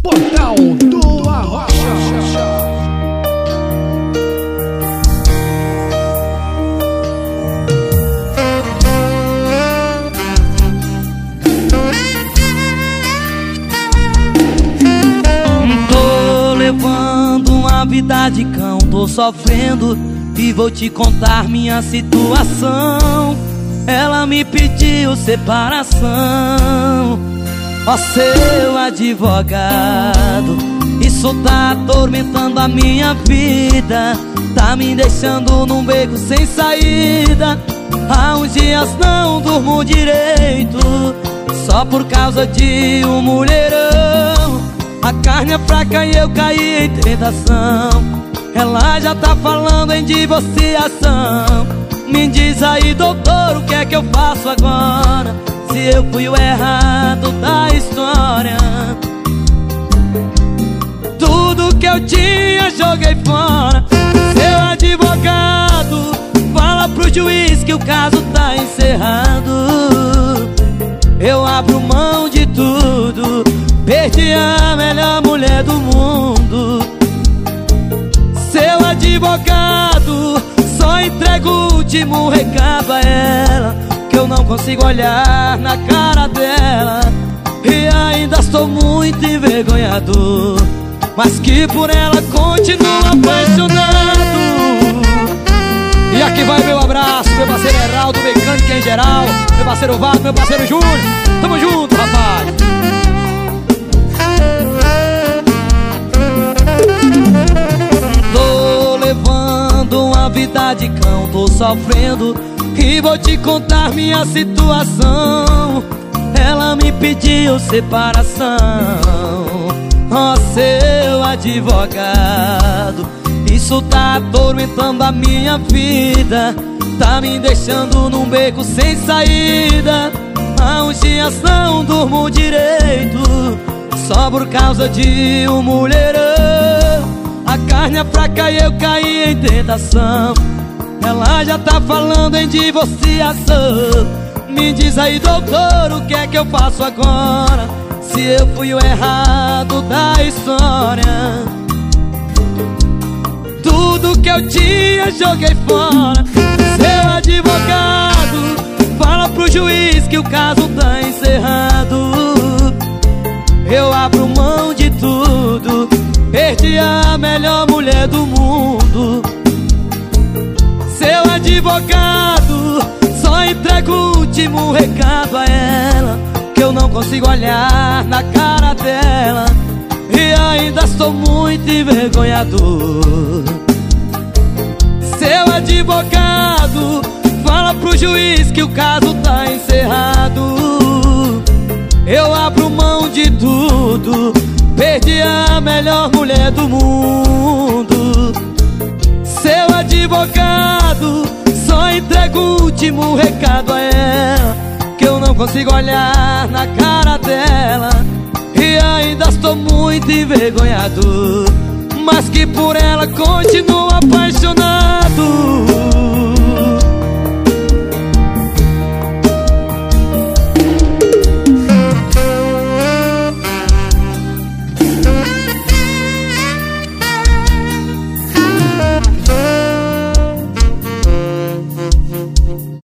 Portal do Arrocha. Tô levando uma vida de cão, tô sofrendo e vou te contar minha situação. Ela me pediu separação. Ó seu advogado, isso tá atormentando a minha vida, tá me deixando num beco sem saída. Há uns dias não durmo direito, só por causa de um mulherão. A carne é fraca e eu caí em tentação. Ela já tá falando em divorciação. Me diz aí, doutor, o que é que eu faço agora? Se eu fui o errado da história. Tudo que eu tinha joguei fora. Seu advogado, fala pro juiz que o caso tá encerrado. Eu abro mão de tudo, perdi a melhor mulher do mundo. Seu advogado, só entrego o último recado a ela, que eu não consigo olhar na cara dela. E ainda estou muito envergonhado, mas que por ela continuo apaixonado. E aqui vai meu abraço, meu parceiro Heraldo, mecânico em geral, meu parceiro Vato, meu parceiro Júnior. Tamo junto, rapaz. Tô levando uma vida de cão, tô sofrendo e vou te contar minha situação. Ela me pediu separação. Ó seu advogado, isso tá atormentando a minha vida, tá me deixando num beco sem saída. Há uns dias não durmo direito, só por causa de um mulherão. A carne é fraca e eu caí em tentação. Ela já tá falando em divorciação. Me diz aí, doutor, o que é que eu faço agora? Se eu fui o errado da história. Tudo que eu tinha joguei fora. Seu advogado, fala pro juiz que o caso tá encerrado. Eu abro mão de tudo, perdi a melhor mulher do mundo. Seu advogado, só entrego o último recado a ela, que eu não consigo olhar na cara dela. E ainda estou muito envergonhado. Seu advogado, fala pro juiz que o caso tá encerrado. Eu abro mão de tudo, perdi a melhor mulher do mundo. Seu advogado, só entrego o último recado a ela, que eu não consigo olhar na cara dela. E ainda estou muito envergonhado, mas que por ela continuo apaixonado.